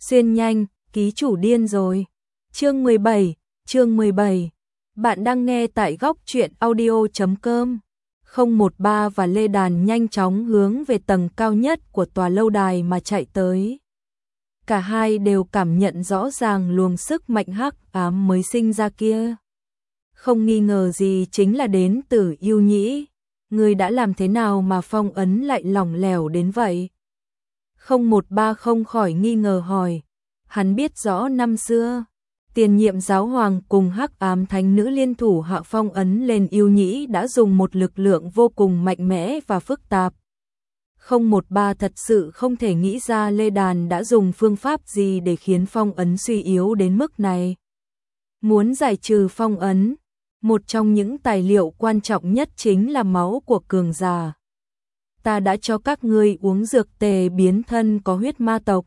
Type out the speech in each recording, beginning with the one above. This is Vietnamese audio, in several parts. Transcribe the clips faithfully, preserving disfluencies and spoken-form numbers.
Xuyên nhanh, ký chủ điên rồi. Chương mười bảy, chương mười bảy. Bạn đang nghe tại góc truyện audio chấm com. không một ba và Lê Đàn nhanh chóng hướng về tầng cao nhất của tòa lâu đài mà chạy tới. Cả hai đều cảm nhận rõ ràng luồng sức mạnh hắc ám mới sinh ra kia. Không nghi ngờ gì chính là đến từ Yêu Nhĩ. Người đã làm thế nào mà phong ấn lại lỏng lẻo đến vậy? không một ba không khỏi nghi ngờ hỏi. Hắn biết rõ năm xưa, tiền nhiệm giáo hoàng cùng hắc ám thánh nữ liên thủ hạ phong ấn lên Yêu Nhĩ đã dùng một lực lượng vô cùng mạnh mẽ và phức tạp. không một ba thật sự không thể nghĩ ra Lê Đàn đã dùng phương pháp gì để khiến phong ấn suy yếu đến mức này. Muốn giải trừ phong ấn, một trong những tài liệu quan trọng nhất chính là máu của cường giả. Ta đã cho các ngươi uống dược tề biến thân có huyết ma tộc.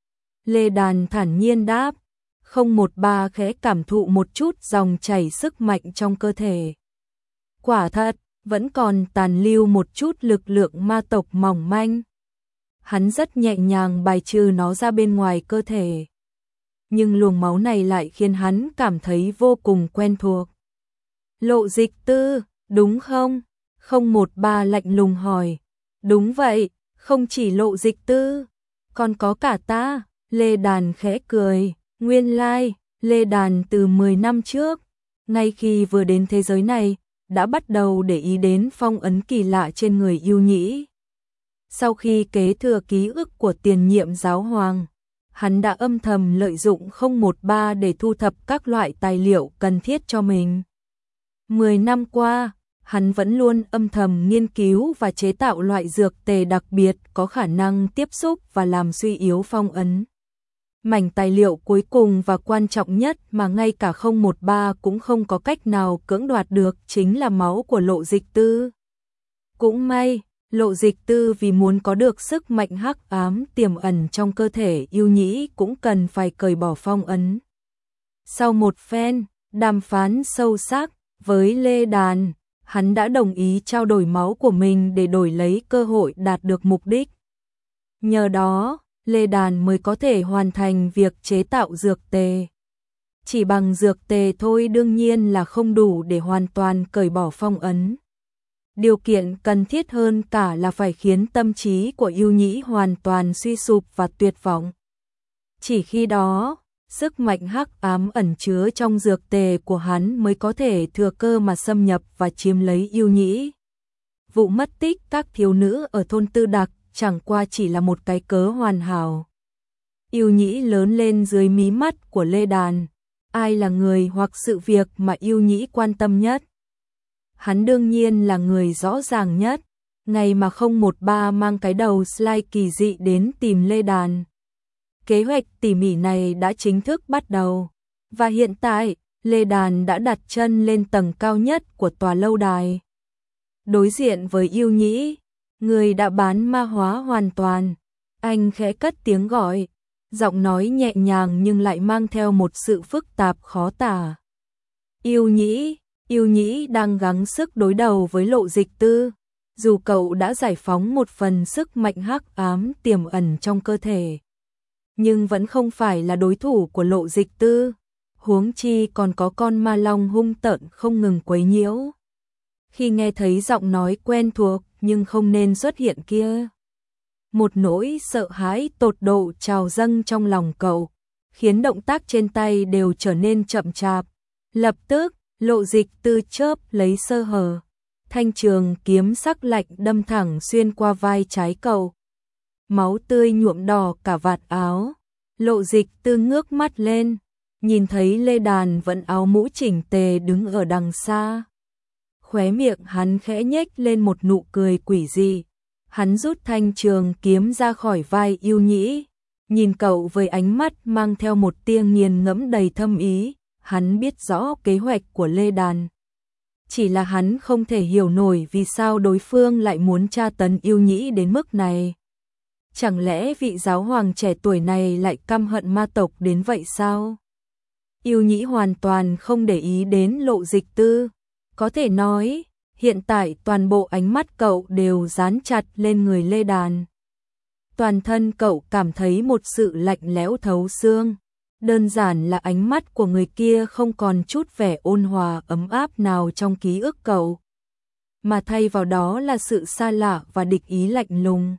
Lê Đàn thản nhiên đáp. không một ba khẽ cảm thụ một chút dòng chảy sức mạnh trong cơ thể. Quả thật, vẫn còn tàn lưu một chút lực lượng ma tộc mỏng manh. Hắn rất nhẹ nhàng bài trừ nó ra bên ngoài cơ thể. Nhưng luồng máu này lại khiến hắn cảm thấy vô cùng quen thuộc. Lộ Dịch Tư, đúng không? không một ba lạnh lùng hỏi. Đúng vậy, không chỉ Lộ Dịch Tư, còn có cả ta. Lê Đàn khẽ cười. Nguyên lai, Lê Đàn từ mười năm trước, ngay khi vừa đến thế giới này, đã bắt đầu để ý đến phong ấn kỳ lạ trên người Yêu Nhĩ. Sau khi kế thừa ký ức của tiền nhiệm giáo hoàng, hắn đã âm thầm lợi dụng không một ba để thu thập các loại tài liệu cần thiết cho mình. Mười năm qua, hắn vẫn luôn âm thầm nghiên cứu và chế tạo loại dược tề đặc biệt có khả năng tiếp xúc và làm suy yếu phong ấn. Mảnh tài liệu cuối cùng và quan trọng nhất mà ngay cả không một ba cũng không có cách nào cưỡng đoạt được chính là máu của Lộ Dịch Tư. Cũng may, Lộ Dịch Tư vì muốn có được sức mạnh hắc ám tiềm ẩn trong cơ thể Yêu Nhĩ cũng cần phải cởi bỏ phong ấn. Sau một phen đàm phán sâu sắc với Lê Đàn, hắn đã đồng ý trao đổi máu của mình để đổi lấy cơ hội đạt được mục đích. Nhờ đó, Lê Đàn mới có thể hoàn thành việc chế tạo dược tề. Chỉ bằng dược tề thôi đương nhiên là không đủ để hoàn toàn cởi bỏ phong ấn. Điều kiện cần thiết hơn cả là phải khiến tâm trí của Yêu Nhĩ hoàn toàn suy sụp và tuyệt vọng. Chỉ khi đó, sức mạnh hắc ám ẩn chứa trong dược tề của hắn mới có thể thừa cơ mà xâm nhập và chiếm lấy Yêu Nhĩ. Vụ mất tích các thiếu nữ ở thôn Tư Đặc chẳng qua chỉ là một cái cớ hoàn hảo. Yêu Nhĩ lớn lên dưới mí mắt của Lê Đàn. Ai là người hoặc sự việc mà Yêu Nhĩ quan tâm nhất? Hắn đương nhiên là người rõ ràng nhất. Ngày mà không một ba mang cái đầu slide kỳ dị đến tìm Lê Đàn. Kế hoạch tỉ mỉ này đã chính thức bắt đầu. Và hiện tại, Lê Đàn đã đặt chân lên tầng cao nhất của tòa lâu đài. Đối diện với Yêu Nhĩ, người đã bán ma hóa hoàn toàn. Anh khẽ cất tiếng gọi, giọng nói nhẹ nhàng nhưng lại mang theo một sự phức tạp khó tả. Yêu Nhĩ, Yêu Nhĩ đang gắng sức đối đầu với Lộ Dịch Tư. Dù cậu đã giải phóng một phần sức mạnh hắc ám tiềm ẩn trong cơ thể, nhưng vẫn không phải là đối thủ của Lộ Dịch Tư. Huống chi còn có con ma long hung tợn không ngừng quấy nhiễu. Khi nghe thấy giọng nói quen thuộc nhưng không nên xuất hiện kia, một nỗi sợ hãi tột độ trào dâng trong lòng cậu, khiến động tác trên tay đều trở nên chậm chạp. Lập tức, Lộ Dịch Tư chớp lấy sơ hở, thanh trường kiếm sắc lạnh đâm thẳng xuyên qua vai trái cậu. Máu tươi nhuộm đỏ cả vạt áo. Lộ Dịch Tư ngước mắt lên, nhìn thấy Lê Đàn vẫn áo mũ chỉnh tề đứng ở đằng xa. Khóe miệng hắn khẽ nhếch lên một nụ cười quỷ dị. Hắn rút thanh trường kiếm ra khỏi vai Yêu Nhĩ, nhìn cậu với ánh mắt mang theo một tia nghiền ngẫm đầy thâm ý. Hắn biết rõ kế hoạch của Lê Đàn. Chỉ là hắn không thể hiểu nổi vì sao đối phương lại muốn tra tấn Yêu Nhĩ đến mức này. Chẳng lẽ vị giáo hoàng trẻ tuổi này lại căm hận ma tộc đến vậy sao? Yêu Nhĩ hoàn toàn không để ý đến Lộ Dịch Tư. Có thể nói, hiện tại toàn bộ ánh mắt cậu đều dán chặt lên người Lê Đàn. toàn thân cậu cảm thấy một sự lạnh lẽo thấu xương. Đơn giản là ánh mắt của người kia không còn chút vẻ ôn hòa ấm áp nào trong ký ức cậu, mà thay vào đó là sự xa lạ và địch ý lạnh lùng.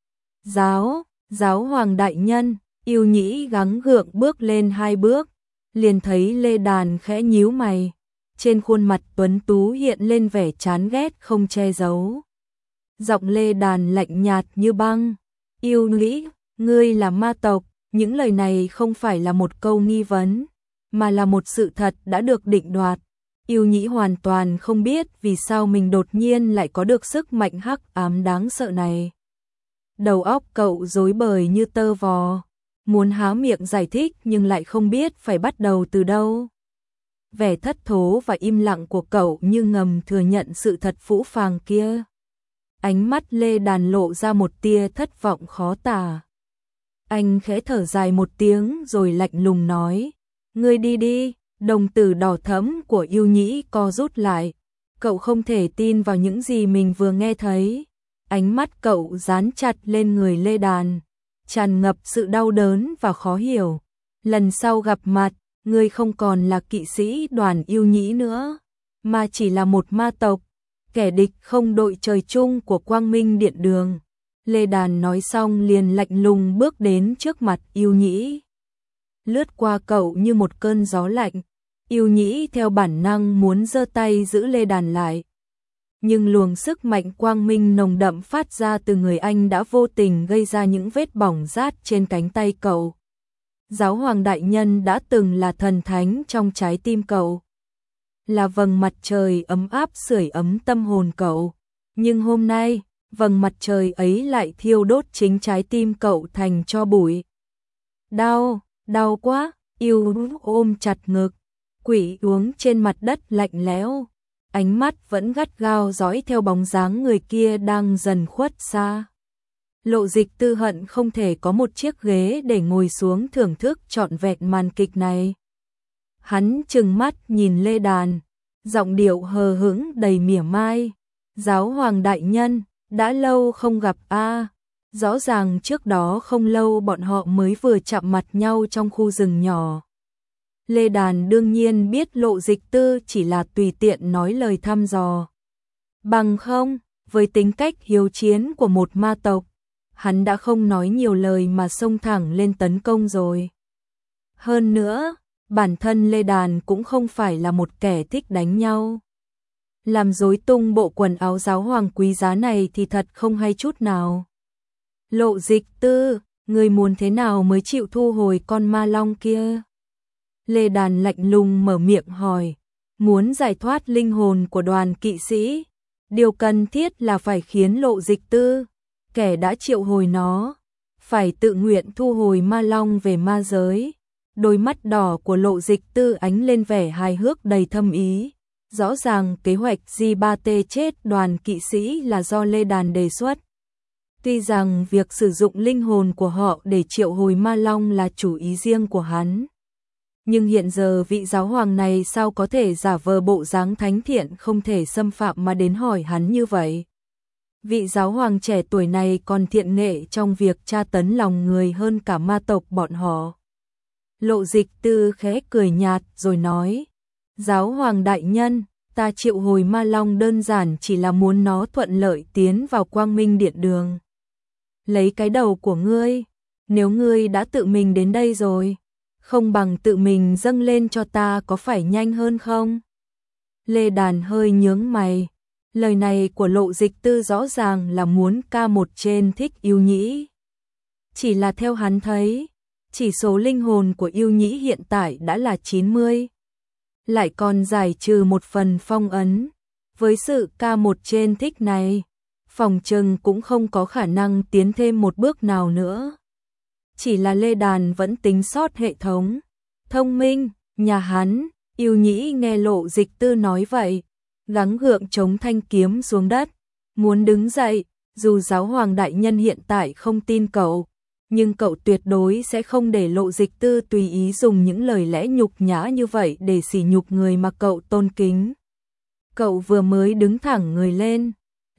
Giáo, giáo hoàng đại nhân, Yêu Nhĩ gắng gượng bước lên hai bước, liền thấy Lê Đàn khẽ nhíu mày, trên khuôn mặt tuấn tú hiện lên vẻ chán ghét không che giấu. Giọng Lê Đàn lạnh nhạt như băng, Yêu Nhĩ, ngươi là ma tộc, những lời này không phải là một câu nghi vấn, mà là một sự thật đã được định đoạt. Yêu Nhĩ hoàn toàn không biết vì sao mình đột nhiên lại có được sức mạnh hắc ám đáng sợ này. Đầu óc cậu rối bời như tơ vò, muốn há miệng giải thích nhưng lại không biết phải bắt đầu từ đâu. Vẻ thất thố và im lặng của cậu như ngầm thừa nhận sự thật phũ phàng kia. Ánh mắt Lê Đàn lộ ra một tia thất vọng khó tả. Anh khẽ thở dài một tiếng rồi lạnh lùng nói, ngươi đi đi. Đồng tử đỏ thẫm của Yêu Nhĩ co rút lại, cậu không thể tin vào những gì mình vừa nghe thấy. Ánh mắt cậu dán chặt lên người Lê Đàn, tràn ngập sự đau đớn và khó hiểu. Lần sau gặp mặt, ngươi không còn là kỵ sĩ đoàn Yêu Nhĩ nữa, mà chỉ là một ma tộc, kẻ địch không đội trời chung của Quang Minh Điện Đường. Lê Đàn nói xong liền lạnh lùng bước đến trước mặt Yêu Nhĩ, lướt qua cậu như một cơn gió lạnh. Yêu Nhĩ theo bản năng muốn giơ tay giữ Lê Đàn lại, nhưng luồng sức mạnh quang minh nồng đậm phát ra từ người anh đã vô tình gây ra những vết bỏng rát trên cánh tay cậu. Giáo hoàng đại nhân đã từng là thần thánh trong trái tim cậu, là vầng mặt trời ấm áp sưởi ấm tâm hồn cậu, nhưng hôm nay, vầng mặt trời ấy lại thiêu đốt chính trái tim cậu thành tro bụi. Đau, đau quá, Yêu ôm chặt ngực, quỷ uống trên mặt đất lạnh lẽo, ánh mắt vẫn gắt gao dõi theo bóng dáng người kia đang dần khuất xa. Lộ Dịch Tư hận không thể có một chiếc ghế để ngồi xuống thưởng thức trọn vẹn màn kịch này. Hắn trừng mắt nhìn Lê Đàn, giọng điệu hờ hững đầy mỉa mai, giáo hoàng đại nhân, đã lâu không gặp a. Rõ ràng trước đó không lâu bọn họ mới vừa chạm mặt nhau trong khu rừng nhỏ. Lê Đàn đương nhiên biết Lộ Dịch Tư chỉ là tùy tiện nói lời thăm dò. Bằng không, với tính cách hiếu chiến của một ma tộc, hắn đã không nói nhiều lời mà xông thẳng lên tấn công rồi. Hơn nữa, bản thân Lê Đàn cũng không phải là một kẻ thích đánh nhau. Làm rối tung bộ quần áo giáo hoàng quý giá này thì thật không hay chút nào. Lộ Dịch Tư, người muốn thế nào mới chịu thu hồi con ma long kia? Lê Đàn lạnh lùng mở miệng hỏi, muốn giải thoát linh hồn của đoàn kỵ sĩ, điều cần thiết là phải khiến Lộ Dịch Tư, kẻ đã triệu hồi nó, phải tự nguyện thu hồi ma long về ma giới. Đôi mắt đỏ của Lộ Dịch Tư ánh lên vẻ hài hước đầy thâm ý. Rõ ràng kế hoạch G ba T chết đoàn kỵ sĩ là do Lê Đàn đề xuất. Tuy rằng việc sử dụng linh hồn của họ để triệu hồi ma long là chủ ý riêng của hắn, nhưng hiện giờ vị giáo hoàng này sao có thể giả vờ bộ dáng thánh thiện không thể xâm phạm mà đến hỏi hắn như vậy. Vị giáo hoàng trẻ tuổi này còn thiện nghệ trong việc tra tấn lòng người hơn cả ma tộc bọn họ. Lộ Dịch Tư khẽ cười nhạt rồi nói, giáo hoàng đại nhân, ta triệu hồi ma long đơn giản chỉ là muốn nó thuận lợi tiến vào Quang Minh Điện Đường. Lấy cái đầu của ngươi, nếu ngươi đã tự mình đến đây rồi, không bằng tự mình dâng lên cho ta có phải nhanh hơn không? Lê Đàn hơi nhướng mày, lời này của Lộ Dịch Tư rõ ràng là muốn ca một trên thích Yêu Nhĩ. Chỉ là theo hắn thấy, chỉ số linh hồn của Yêu Nhĩ hiện tại đã là chín mươi. Lại còn giải trừ một phần phong ấn. Với sự ca một trên thích này, phòng trừng cũng không có khả năng tiến thêm một bước nào nữa. Chỉ là Lê Đàn vẫn tính sót hệ thống. Thông minh, nhà hắn, Yêu Nhĩ nghe Lộ Dịch Tư nói vậy, gắng gượng chống thanh kiếm xuống đất, muốn đứng dậy, dù giáo hoàng đại nhân hiện tại không tin cậu, nhưng cậu tuyệt đối sẽ không để Lộ Dịch Tư tùy ý dùng những lời lẽ nhục nhã như vậy để sỉ nhục người mà cậu tôn kính. Cậu vừa mới đứng thẳng người lên,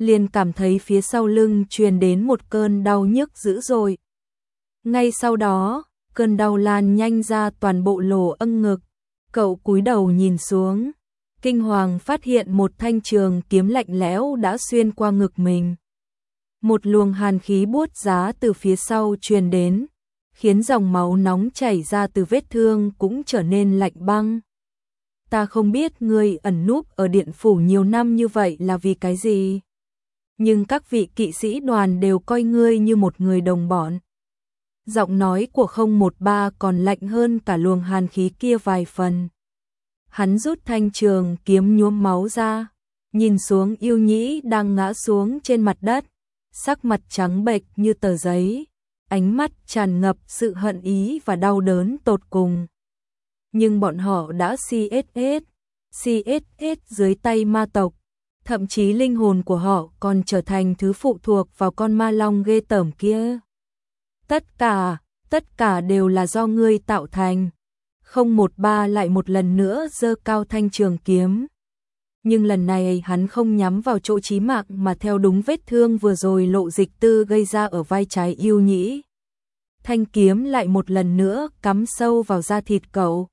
liền cảm thấy phía sau lưng truyền đến một cơn đau nhức dữ dội. Ngay sau đó, cơn đau lan nhanh ra toàn bộ lỗ âng ngực. Cậu cúi đầu nhìn xuống, kinh hoàng phát hiện một thanh trường kiếm lạnh lẽo đã xuyên qua ngực mình. Một luồng hàn khí buốt giá từ phía sau truyền đến, khiến dòng máu nóng chảy ra từ vết thương cũng trở nên lạnh băng. Ta không biết ngươi ẩn núp ở điện phủ nhiều năm như vậy là vì cái gì, nhưng các vị kỵ sĩ đoàn đều coi ngươi như một người đồng bọn. Giọng nói của không một ba còn lạnh hơn cả luồng hàn khí kia vài phần. Hắn rút thanh trường kiếm nhuốm máu ra, nhìn xuống Yêu Nhĩ đang ngã xuống trên mặt đất, sắc mặt trắng bệch như tờ giấy, ánh mắt tràn ngập sự hận ý và đau đớn tột cùng. Nhưng bọn họ đã xê ét ét, xê ét ét dưới tay ma tộc, thậm chí linh hồn của họ còn trở thành thứ phụ thuộc vào con ma long ghê tởm kia. Tất cả, tất cả đều là do ngươi tạo thành. Không một ba lại một lần nữa giơ cao thanh trường kiếm. Nhưng lần này hắn không nhắm vào chỗ chí mạng mà theo đúng vết thương vừa rồi Lộ Dịch Tư gây ra ở vai trái Yêu Nhĩ. Thanh kiếm lại một lần nữa cắm sâu vào da thịt cậu.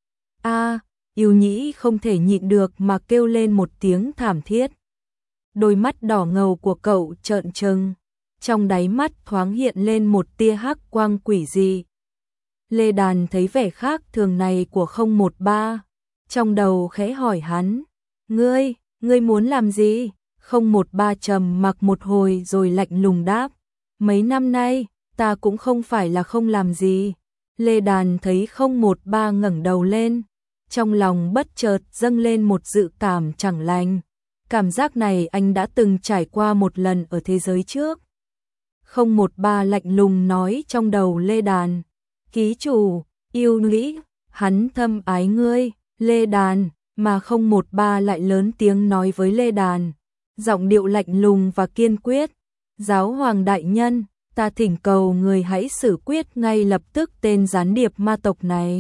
A, Yêu Nhĩ không thể nhịn được mà kêu lên một tiếng thảm thiết. Đôi mắt đỏ ngầu của cậu trợn trừng, trong đáy mắt thoáng hiện lên một tia hắc quang quỷ dị. Lê Đàn thấy vẻ khác thường này của không một ba, trong đầu khẽ hỏi hắn, ngươi, ngươi muốn làm gì? Không một ba trầm mặc một hồi rồi lạnh lùng đáp, mấy năm nay, ta cũng không phải là không làm gì. Lê Đàn thấy không một ba ngẩng đầu lên, trong lòng bất chợt dâng lên một dự cảm chẳng lành. Cảm giác này anh đã từng trải qua một lần ở thế giới trước. Không một ba lạnh lùng nói trong đầu Lê Đàn, ký chủ, Yêu Nhĩ, hắn thâm ái ngươi, Lê Đàn, mà không một ba lại lớn tiếng nói với Lê Đàn, giọng điệu lạnh lùng và kiên quyết, giáo hoàng đại nhân, ta thỉnh cầu người hãy xử quyết ngay lập tức tên gián điệp ma tộc này.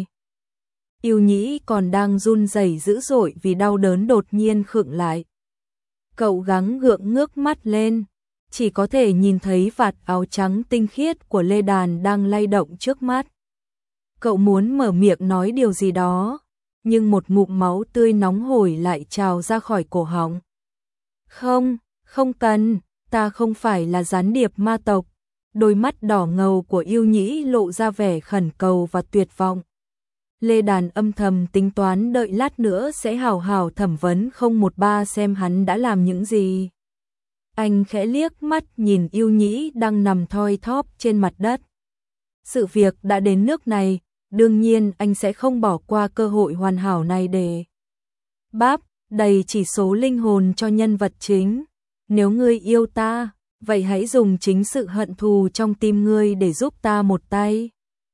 Yêu Nhĩ còn đang run rẩy dữ dội vì đau đớn đột nhiên khựng lại. Cậu gắng gượng ngước mắt lên, chỉ có thể nhìn thấy vạt áo trắng tinh khiết của Lê Đàn đang lay động trước mắt. Cậu muốn mở miệng nói điều gì đó, nhưng một ngụm máu tươi nóng hổi lại trào ra khỏi cổ họng. Không, không cần, ta không phải là gián điệp ma tộc. Đôi mắt đỏ ngầu của Yêu Nhĩ lộ ra vẻ khẩn cầu và tuyệt vọng. Lê Đàn âm thầm tính toán đợi lát nữa sẽ hào hào thẩm vấn không một ba xem hắn đã làm những gì. Anh khẽ liếc mắt nhìn Yêu Nhĩ đang nằm thoi thóp trên mặt đất. Sự việc đã đến nước này, đương nhiên anh sẽ không bỏ qua cơ hội hoàn hảo này để báp đầy chỉ số linh hồn cho nhân vật chính. Nếu ngươi yêu ta, vậy hãy dùng chính sự hận thù trong tim ngươi để giúp ta một tay.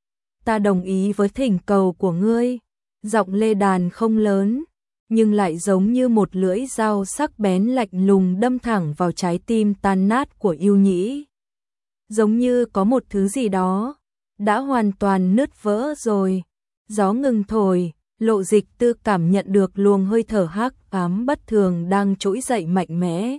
Ta đồng ý với thỉnh cầu của ngươi. Giọng Lê Đàn không lớn, nhưng lại giống như một lưỡi dao sắc bén lạnh lùng đâm thẳng vào trái tim tan nát của Yêu Nhĩ. Giống như có một thứ gì đó đã hoàn toàn nứt vỡ rồi. Gió ngừng thổi, Lộ Dịch Tư cảm nhận được luồng hơi thở hắc ám bất thường đang trỗi dậy mạnh mẽ.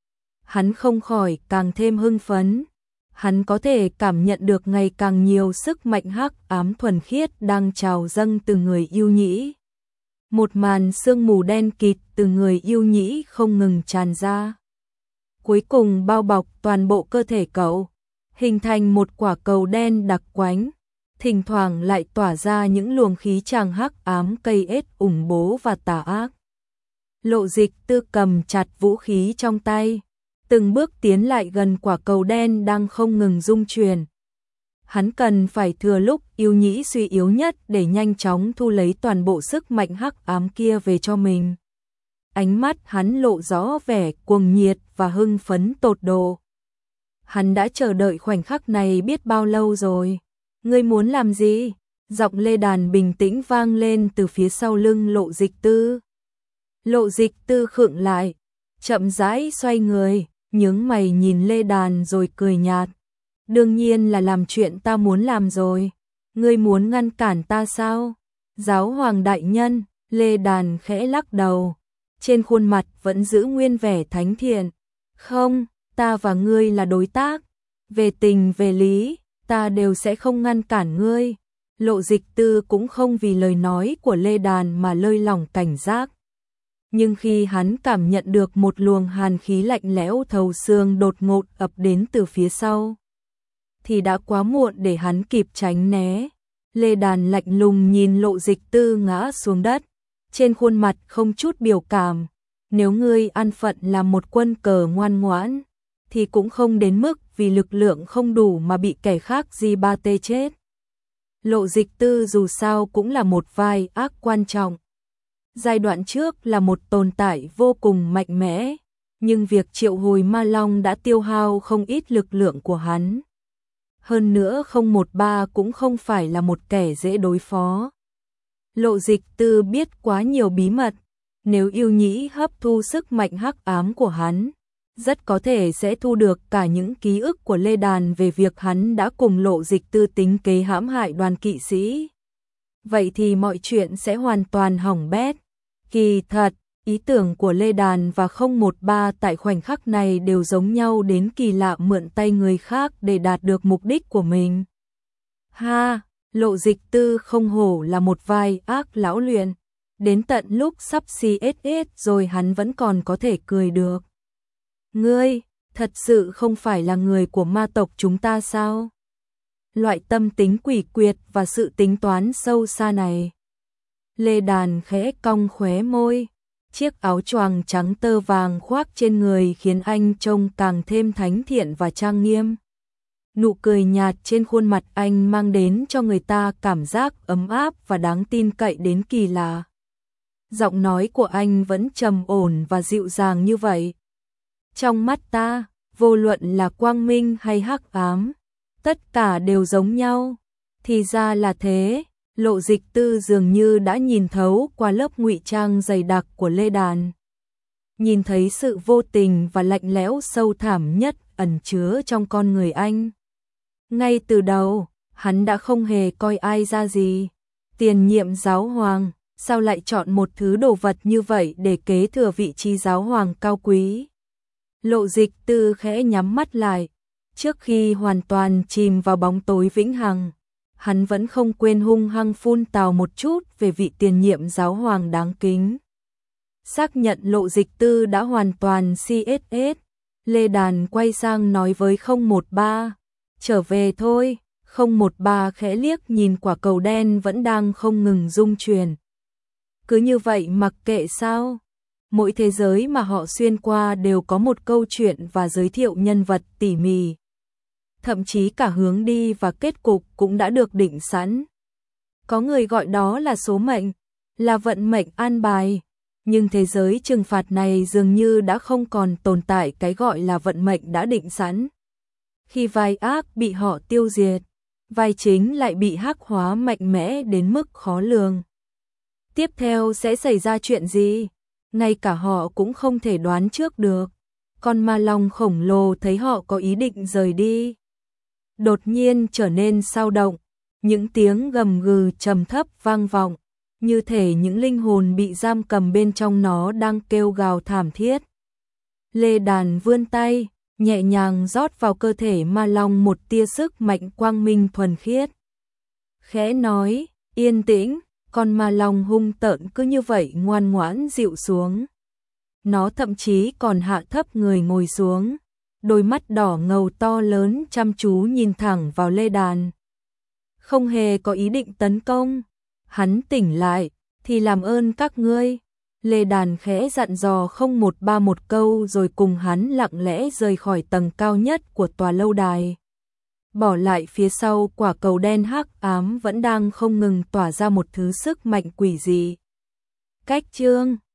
Hắn không khỏi càng thêm hưng phấn. Hắn có thể cảm nhận được ngày càng nhiều sức mạnh hắc ám thuần khiết đang trào dâng từ người Yêu Nhĩ. Một màn sương mù đen kịt từ người Yêu Nhĩ không ngừng tràn ra, cuối cùng bao bọc toàn bộ cơ thể cậu, hình thành một quả cầu đen đặc quánh, thỉnh thoảng lại tỏa ra những luồng khí tràng hắc ám cây ết ủng bố và tà ác. Lộ Dịch Tư cầm chặt vũ khí trong tay, từng bước tiến lại gần quả cầu đen đang không ngừng rung chuyển. Hắn cần phải thừa lúc Yêu Nhĩ suy yếu nhất để nhanh chóng thu lấy toàn bộ sức mạnh hắc ám kia về cho mình. Ánh mắt hắn lộ rõ vẻ cuồng nhiệt và hưng phấn tột độ. Hắn đã chờ đợi khoảnh khắc này biết bao lâu rồi. Ngươi muốn làm gì? Giọng Lê Đàn bình tĩnh vang lên từ phía sau lưng Lộ Dịch Tư. Lộ Dịch Tư khựng lại, chậm rãi xoay người, nhướng mày nhìn Lê Đàn rồi cười nhạt. Đương nhiên là làm chuyện ta muốn làm rồi. Ngươi muốn ngăn cản ta sao? Giáo hoàng đại nhân, Lê Đàn khẽ lắc đầu, trên khuôn mặt vẫn giữ nguyên vẻ thánh thiện. Không, ta và ngươi là đối tác, về tình về lý, ta đều sẽ không ngăn cản ngươi. Lộ Dịch Tư cũng không vì lời nói của Lê Đàn mà lơi lỏng cảnh giác. Nhưng khi hắn cảm nhận được một luồng hàn khí lạnh lẽo thấu xương đột ngột ập đến từ phía sau, thì đã quá muộn để hắn kịp tránh né. Lê Đàn lạnh lùng nhìn Lộ Dịch Tư ngã xuống đất, trên khuôn mặt không chút biểu cảm. Nếu ngươi an phận làm một quân cờ ngoan ngoãn, thì cũng không đến mức vì lực lượng không đủ mà bị kẻ khác di ba tê chết. Lộ Dịch Tư dù sao cũng là một vai ác quan trọng. Giai đoạn trước là một tồn tại vô cùng mạnh mẽ, nhưng việc triệu hồi ma long đã tiêu hao không ít lực lượng của hắn. Hơn nữa không một ba cũng không phải là một kẻ dễ đối phó. Lộ Dịch Tư biết quá nhiều bí mật, nếu yêu nhĩ hấp thu sức mạnh hắc ám của hắn, rất có thể sẽ thu được cả những ký ức của Lê Đàn về việc hắn đã cùng Lộ Dịch Tư tính kế hãm hại đoàn kỵ sĩ. Vậy thì mọi chuyện sẽ hoàn toàn hỏng bét. Kỳ thật, ý tưởng của Lê Đàn và không một ba tại khoảnh khắc này đều giống nhau đến kỳ lạ, mượn tay người khác để đạt được mục đích của mình. Ha, Lộ Dịch Tư không hổ là một vai ác lão luyện. Đến tận lúc sắp xê ét ét rồi hắn vẫn còn có thể cười được. Ngươi, thật sự không phải là người của ma tộc chúng ta sao? Loại tâm tính quỷ quyệt và sự tính toán sâu xa này. Lê Đàn khẽ cong khóe môi, chiếc áo choàng trắng tơ vàng khoác trên người khiến anh trông càng thêm thánh thiện và trang nghiêm. Nụ cười nhạt trên khuôn mặt anh mang đến cho người ta cảm giác ấm áp và đáng tin cậy đến kỳ lạ. Giọng nói của anh vẫn trầm ổn và dịu dàng như vậy. Trong mắt ta, vô luận là quang minh hay hắc ám, tất cả đều giống nhau. Thì ra là thế. Lộ Dịch Tư dường như đã nhìn thấu qua lớp ngụy trang dày đặc của Lê Đàn. Nhìn thấy sự vô tình và lạnh lẽo sâu thẳm nhất ẩn chứa trong con người anh. Ngay từ đầu, hắn đã không hề coi ai ra gì. Tiền nhiệm giáo hoàng, sao lại chọn một thứ đồ vật như vậy để kế thừa vị trí giáo hoàng cao quý? Lộ Dịch Tư khẽ nhắm mắt lại, trước khi hoàn toàn chìm vào bóng tối vĩnh hằng. Hắn vẫn không quên hung hăng phun tào một chút về vị tiền nhiệm giáo hoàng đáng kính. Xác nhận Lộ Dịch Tư đã hoàn toàn xê ét ét, Lê Đàn quay sang nói với không một ba, trở về thôi. Không một ba khẽ liếc nhìn quả cầu đen vẫn đang không ngừng rung chuyển. Cứ như vậy mặc kệ sao? Mỗi thế giới mà họ xuyên qua đều có một câu chuyện và giới thiệu nhân vật tỉ mỉ. Thậm chí cả hướng đi và kết cục cũng đã được định sẵn. Có người gọi đó là số mệnh, là vận mệnh an bài. Nhưng thế giới trừng phạt này dường như đã không còn tồn tại cái gọi là vận mệnh đã định sẵn. Khi vai ác bị họ tiêu diệt, vai chính lại bị hắc hóa mạnh mẽ đến mức khó lường. Tiếp theo sẽ xảy ra chuyện gì? Ngay cả họ cũng không thể đoán trước được. Con ma long khổng lồ thấy họ có ý định rời đi, đột nhiên trở nên sao động, những tiếng gầm gừ trầm thấp vang vọng, như thể những linh hồn bị giam cầm bên trong nó đang kêu gào thảm thiết. Lê Đàn vươn tay, nhẹ nhàng rót vào cơ thể ma long một tia sức mạnh quang minh thuần khiết. Khẽ nói, yên tĩnh, con ma long hung tợn cứ như vậy ngoan ngoãn dịu xuống. Nó thậm chí còn hạ thấp người ngồi xuống. Đôi mắt đỏ ngầu to lớn chăm chú nhìn thẳng vào Lê Đàn. Không hề có ý định tấn công. Hắn tỉnh lại, thì làm ơn các ngươi. Lê Đàn khẽ dặn dò không một ba một câu rồi cùng hắn lặng lẽ rời khỏi tầng cao nhất của tòa lâu đài. Bỏ lại phía sau quả cầu đen hắc ám vẫn đang không ngừng tỏa ra một thứ sức mạnh quỷ dị. Cách chương